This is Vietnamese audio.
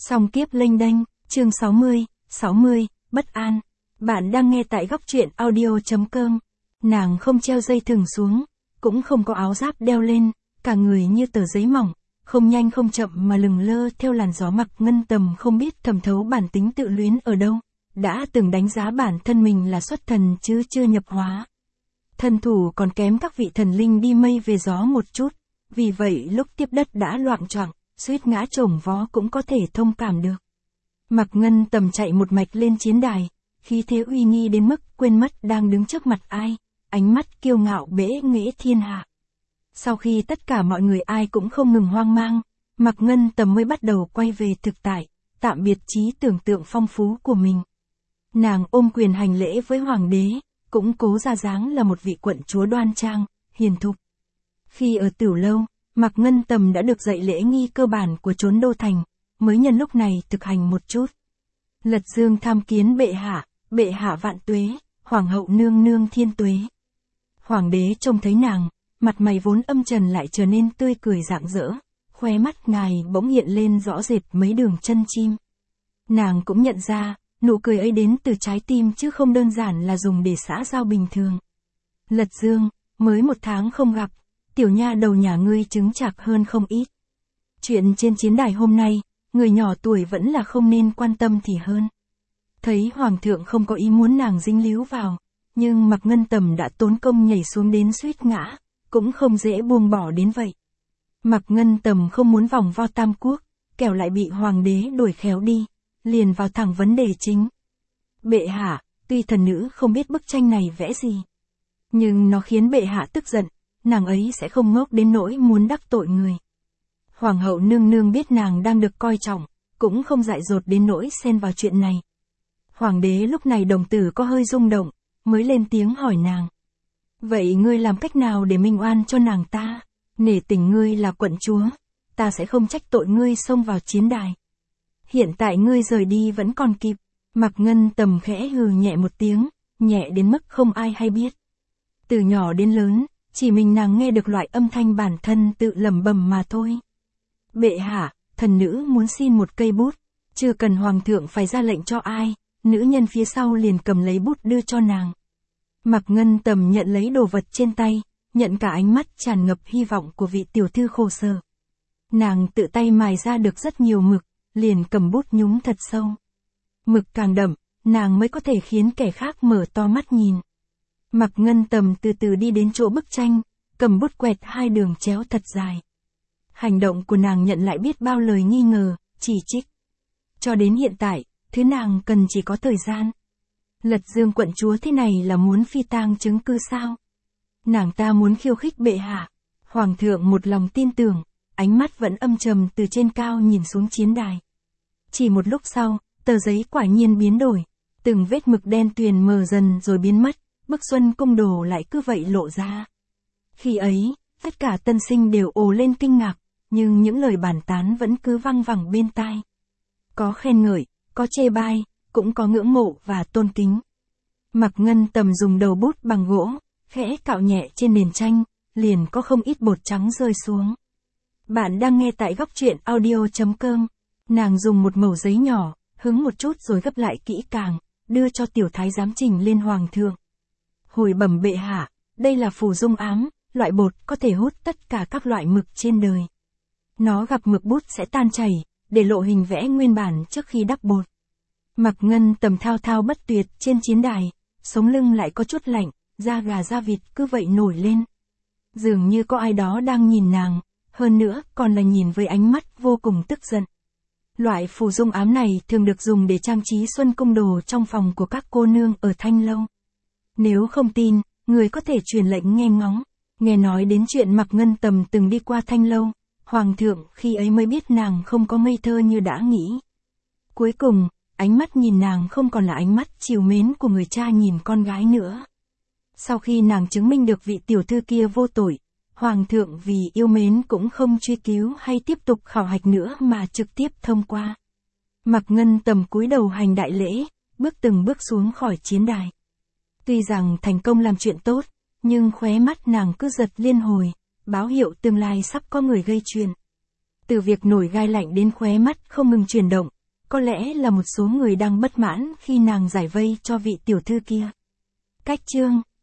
Song kiếp lênh đênh, chương 60, bất an. Bạn đang nghe tại góc truyện audio.com. Nàng không treo dây thừng xuống, cũng không có áo giáp đeo lên, cả người như tờ giấy mỏng, không nhanh không chậm mà lừng lơ theo làn gió. Mặc Ngân Tầm không biết thẩm thấu bản tính tự luyến ở đâu, đã từng đánh giá bản thân mình là xuất thần chứ chưa nhập hóa. Thân thủ còn kém các vị thần linh đi mây về gió một chút, vì vậy lúc tiếp đất đã loạng choạng, suýt ngã chồng vó cũng có thể thông cảm được. Mặc Ngân Tầm chạy một mạch lên chiến đài, khí thế uy nghi đến mức quên mất đang đứng trước mặt ai, ánh mắt kiêu ngạo bẽ nghễ thiên hạ. Sau khi tất cả mọi người ai cũng không ngừng hoang mang, Mặc Ngân Tầm mới bắt đầu quay về thực tại, tạm biệt trí tưởng tượng phong phú của mình. Nàng ôm quyền hành lễ với hoàng đế, cũng cố ra dáng là một vị quận chúa đoan trang, hiền thục. Khi ở Tửu Lâu, Mặc Ngân Tầm đã được dạy lễ nghi cơ bản của trốn đô thành, mới nhân lúc này thực hành một chút. Lật dương tham kiến bệ hạ vạn tuế, hoàng hậu nương nương thiên tuế. Hoàng đế trông thấy nàng, mặt mày vốn âm trần lại trở nên tươi cười rạng rỡ, khóe mắt ngài bỗng hiện lên rõ rệt mấy đường chân chim. Nàng cũng nhận ra, nụ cười ấy đến từ trái tim chứ không đơn giản là dùng để xã giao bình thường. Lật dương, mới một tháng không gặp, tiểu nha đầu nhà ngươi chứng chạc hơn không ít. Chuyện trên chiến đài hôm nay, người nhỏ tuổi vẫn là không nên quan tâm thì hơn. Thấy hoàng thượng không có ý muốn nàng dính líu vào, nhưng Mặc Ngân Tầm đã tốn công nhảy xuống đến suýt ngã, cũng không dễ buông bỏ đến vậy. Mặc Ngân Tầm không muốn vòng vo tam quốc, kẻo lại bị hoàng đế đuổi khéo đi, liền vào thẳng vấn đề chính. Bệ hạ, tuy thần nữ không biết bức tranh này vẽ gì, nhưng nó khiến bệ hạ tức giận, nàng ấy sẽ không ngốc đến nỗi muốn đắc tội người. Hoàng hậu nương nương biết nàng đang được coi trọng, cũng không dại dột đến nỗi xen vào chuyện này. Hoàng đế lúc này đồng tử có hơi rung động, mới lên tiếng hỏi nàng. Vậy ngươi làm cách nào để minh oan cho nàng ta? Nể tình ngươi là quận chúa, ta sẽ không trách tội ngươi xông vào chiến đài. Hiện tại ngươi rời đi vẫn còn kịp. Mặc Ngân Tầm khẽ hừ nhẹ một tiếng, nhẹ đến mức không ai hay biết. Từ nhỏ đến lớn, chỉ mình nàng nghe được loại âm thanh bản thân tự lẩm bẩm mà thôi. Bệ hạ, thần nữ muốn xin một cây bút, chưa cần hoàng thượng phải ra lệnh cho ai, nữ nhân phía sau liền cầm lấy bút đưa cho nàng. Mặc Ngân Tầm nhận lấy đồ vật trên tay, nhận cả ánh mắt tràn ngập hy vọng của vị tiểu thư khổ sở. Nàng tự tay mài ra được rất nhiều mực, liền cầm bút nhúng thật sâu. Mực càng đậm, nàng mới có thể khiến kẻ khác mở to mắt nhìn. Mặc Ngân Tầm từ từ đi đến chỗ bức tranh, cầm bút quẹt hai đường chéo thật dài. Hành động của nàng nhận lại biết bao lời nghi ngờ, chỉ trích. Cho đến hiện tại, thứ nàng cần chỉ có thời gian. Lật dương quận chúa thế này là muốn phi tang chứng cư sao? Nàng ta muốn khiêu khích bệ hạ. Hoàng thượng một lòng tin tưởng, ánh mắt vẫn âm trầm từ trên cao nhìn xuống chiến đài. Chỉ một lúc sau, tờ giấy quả nhiên biến đổi, từng vết mực đen tuyền mờ dần rồi biến mất, bức Xuân Cung Đồ lại cứ vậy lộ ra. Khi ấy, tất cả tân sinh đều ồ lên kinh ngạc, nhưng những lời bàn tán vẫn cứ văng vẳng bên tai. Có khen ngợi, có chê bai, cũng có ngưỡng mộ và tôn kính. Mặc Ngân Tầm dùng đầu bút bằng gỗ, khẽ cạo nhẹ trên nền tranh, liền có không ít bột trắng rơi xuống. Bạn đang nghe tại góc truyện audio.com. Nàng dùng một mẩu giấy nhỏ, hứng một chút rồi gấp lại kỹ càng, đưa cho tiểu thái giám trình lên hoàng thượng. Hồi bẩm bệ hạ, đây là phù dung ám, loại bột có thể hút tất cả các loại mực trên đời. Nó gặp mực bút sẽ tan chảy, để lộ hình vẽ nguyên bản trước khi đắp bột. Mặc Ngân Tầm thao thao bất tuyệt trên chiến đài, sống lưng lại có chút lạnh, da gà da vịt cứ vậy nổi lên. Dường như có ai đó đang nhìn nàng, hơn nữa còn là nhìn với ánh mắt vô cùng tức giận. Loại phù dung ám này thường được dùng để trang trí Xuân Cung Đồ trong phòng của các cô nương ở Thanh Lâu. Nếu không tin, người có thể truyền lệnh nghe ngóng. Nghe nói đến chuyện Mặc Ngân Tầm từng đi qua Thanh Lâu, hoàng thượng khi ấy mới biết nàng không có ngây thơ như đã nghĩ. Cuối cùng, ánh mắt nhìn nàng không còn là ánh mắt trìu mến của người cha nhìn con gái nữa. Sau khi nàng chứng minh được vị tiểu thư kia vô tội, hoàng thượng vì yêu mến cũng không truy cứu hay tiếp tục khảo hạch nữa mà trực tiếp thông qua. Mặc Ngân Tầm cúi đầu hành đại lễ, bước từng bước xuống khỏi chiến đài. Tuy rằng thành công làm chuyện tốt, nhưng khóe mắt nàng cứ giật liên hồi, báo hiệu tương lai sắp có người gây chuyện. Từ việc nổi gai lạnh đến khóe mắt không ngừng chuyển động, có lẽ là một số người đang bất mãn khi nàng giải vây cho vị tiểu thư kia. Cách chương